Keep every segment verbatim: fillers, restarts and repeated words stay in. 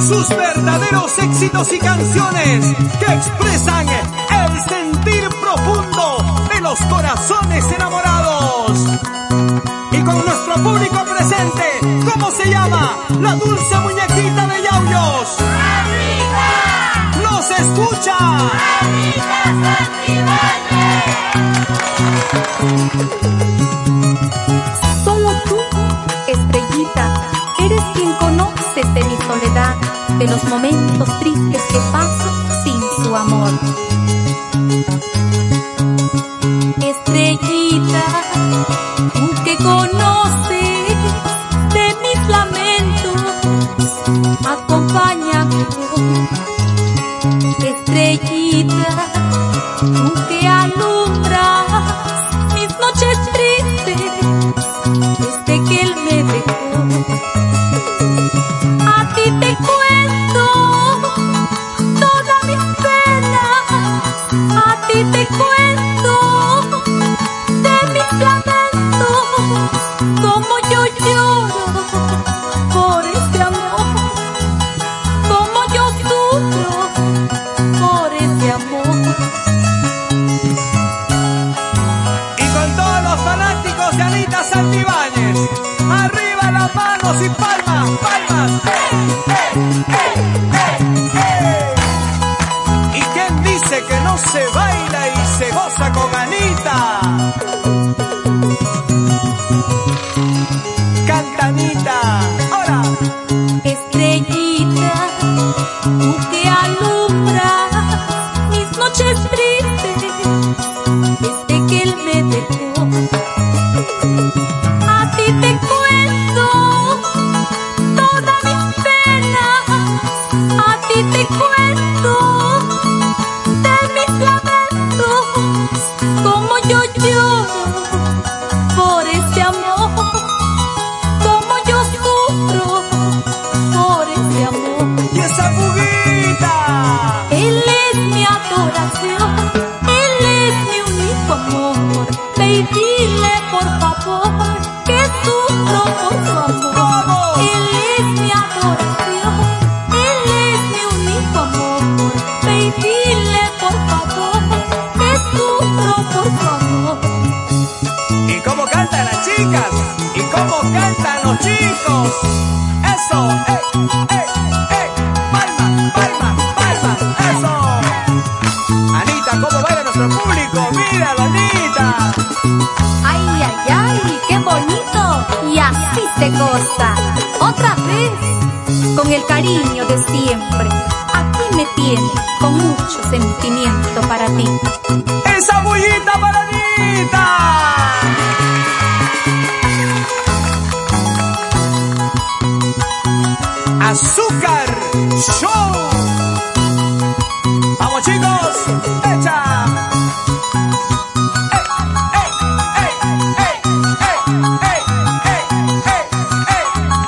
sus verdaderos éxitos y canciones que expresan el sentir profundo de los corazones enamorados. Y con nuestro público presente, ¿cómo se llama? La dulce muñequita de Yauyos. ¡Anita! ¡Nos escucha! ¡Anita Santibáñez! Solo tú, estrellita, eres quien conoces de mi soledad, de los momentos tristes que paso sin su amor. Estrellita, tú que conoces de mis lamentos, acompáñame hoy. Estrellita, tú que alumbras mis noches tristes desde que él me dejó. A ti te cuento todas mis penas, a ti te cuento de mis lamentos, como yo lloro por este amor, como yo sufro por este amor. Y con todos los fanáticos de Anita Santibáñez, arriba las manos y palmas, palmas. ¡Eh, eh, eh, eh, eh! ¿Y quién dice que no se baila y se goza con Anita? Canta Anita, ahora. Estrellita, tú que alumbras mis noches tristes desde que él me dejó. A ti te cuento todas mis penas, a ti te cuento de mis lamentos, como yo lloro por este amor, como yo sufro por este amor. ¡Y esa fuguita! Él es mi adoración, él es mi único amor. Ve y dile por favor que sufro por su amor. ¿Cómo? Él es mi adoración, él es mi único amor. Ve y dile por favor que sufro por su amor. ¿Y cómo cantan las chicas? ¿Y cómo cantan los chicos? ¡Eso! ¡Eh, eh, eh! ¡Palma, palma, palma! ¡Eso! Anita, ¿cómo baila nuestro público? ¡Míralo, Anita! Ay, ay, ay, qué bonito. Y así se goza. Otra vez, con el cariño de siempre. Aquí me tienes con mucho sentimiento para ti. ¡Esa bullita para Anita! Azúcar Show. Vamos chicos, echa. ¡Ey, ey, ey, ey, ey, ey, ey, ey, ey,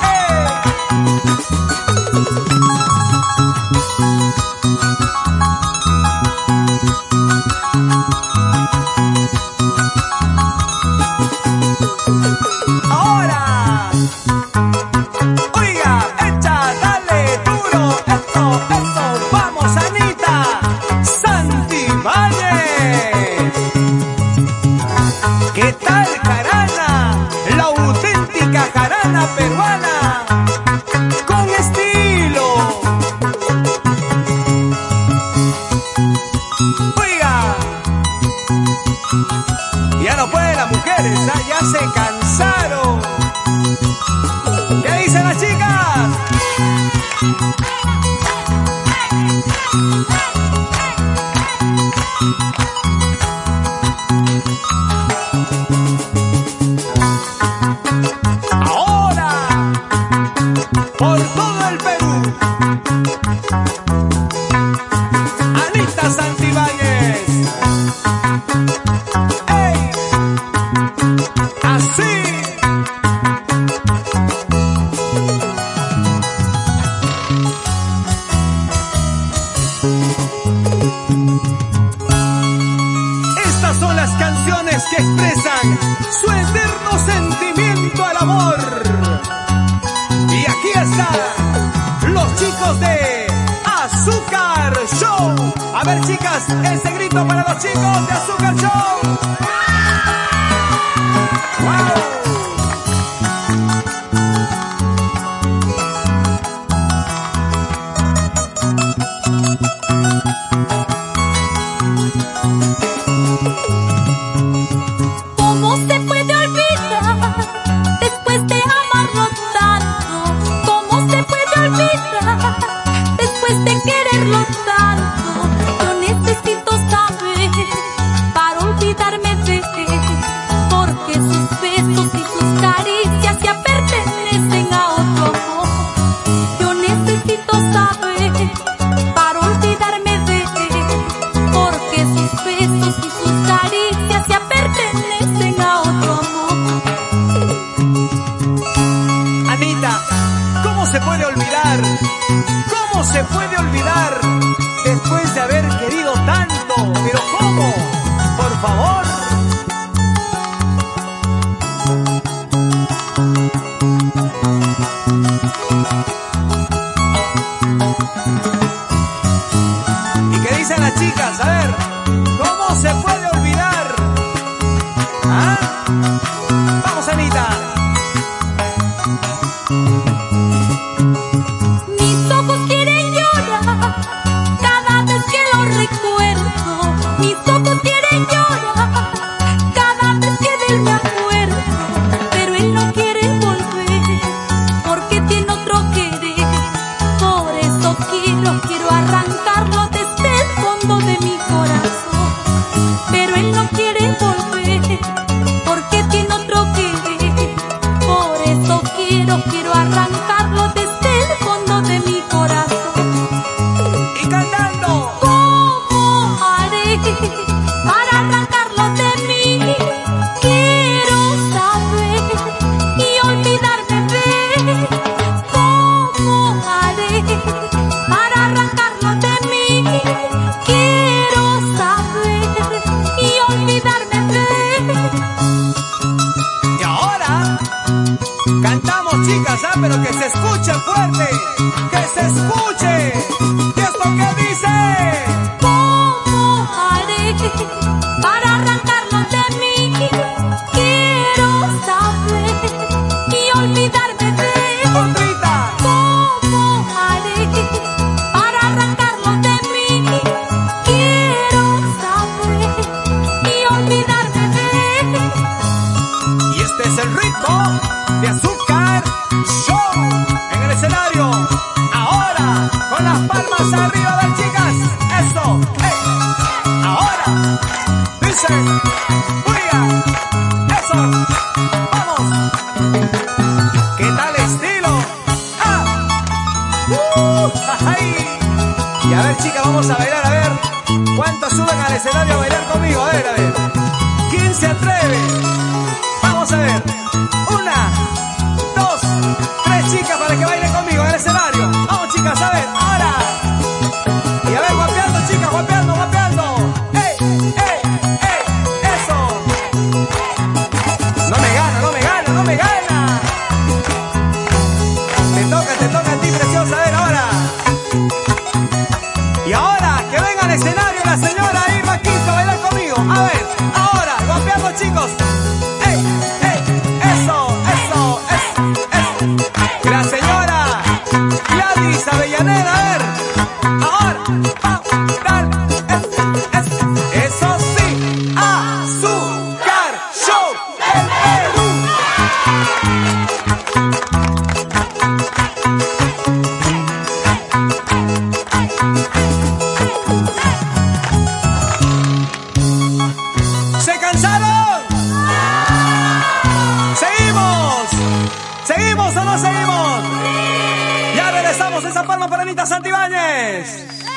ahora. Oiga, echa, dale duro, eso, eso, vamos Anita Santibáñez. ¿Qué tal jarana? La auténtica jarana peruana, con estilo. Oiga, ya no pueden las mujeres, ¿ah? Ya se cansaron. ¿Qué dicen las chicas? Ahora, por todo el Perú, Anita Santibáñez. ¡Ey! Así. Estas son las canciones que expresan su eterno sentimiento al amor. Y aquí están los chicos de ver, chicas, ese grito para los chicos de Azúcar Show. ¡Wow! ¿Cómo se puede olvidar después de amarlo tanto? ¿Cómo se puede olvidar después de quererlo tanto? Yo necesito saber para olvidarme de él, porque sus besos y sus caricias ya pertenecen a otro amor. Yo necesito saber para olvidarme de él, porque sus besos y sus caricias ya pertenecen a otro amor. Anita, ¿cómo se puede olvidar? ¿Cómo se puede olvidar después de haber querido tanto? ¿Pero cómo? Por favor. ¿Y qué dicen las chicas? A ver, ¿cómo se puede olvidar? ¿Ah? Vamos, Anita. Mis ojos quieren llorar cada vez que lo recuerdo. Mis ojos quieren llorar cada vez que de él me acuerdo. Pero él no quiere volver porque tiene otro querer. Por eso quiero, quiero arrancarlo desde el fondo de mi corazón. Pero él no quiere volver porque tiene otro querer. Por eso quiero, quiero arrancarlo desde el fondo de mi corazón. Y cantando. ¿Cómo haré para arrancarlo de mí? Quiero saber y olvidarme de él. ¿Cómo haré para arrancarlo de mí? Quiero saber y olvidarme de él. Y ahora cantamos, chicas, ¿ah? Pero que se escuche fuerte, que se escuche. ¿Y esto qué dice? ¿Cómo haré para arrancarlo de mí? Quiero saber y olvidarme de él. Otrita. ¿Cómo haré para arrancarlo de mí? Quiero saber y olvidarme de él. Y este es el ritmo de Azúcar Show en el escenario. Ahora, con las palmas arriba, a ver, chicas. Eso, hey. Ahora, dice, ¡Uya! Eso, vamos. ¿Qué tal estilo? ¡Ah! ¡Uh! ¡Ay! Y a ver, chicas, vamos a bailar, a ver. ¿Cuántos suben al escenario a bailar conmigo? A ver, a ver. ¿Quién se atreve? Vamos a ver. Una, dos, tres chicas para que bailen conmigo en el escenario. Vamos, chicas, a ver, ahora. Y a ver, guapeando, chicas, guapeando, guapeando. ¡Ey, ey, ey! ¡Eso! No me gana, no me gana, no me gana. Te toca, te toca a ti, preciosa. A ver, ahora. Y ahora, que venga al escenario la señora Irma Quinto a bailar conmigo. A ver, ahora, guapeando, chicos. ¡Ey, ey! ¡Eso, eso, eso, eso! La señora Gladys Avellaneda, a ver. Ahora, vamos, dale, eso, eso. Eso sí, Azúcar Show en Perú. ¿Se cansaron? ¿Seguimos? ¿Seguimos o no seguimos? Ya regresamos, esa palma para Anita Santibáñez.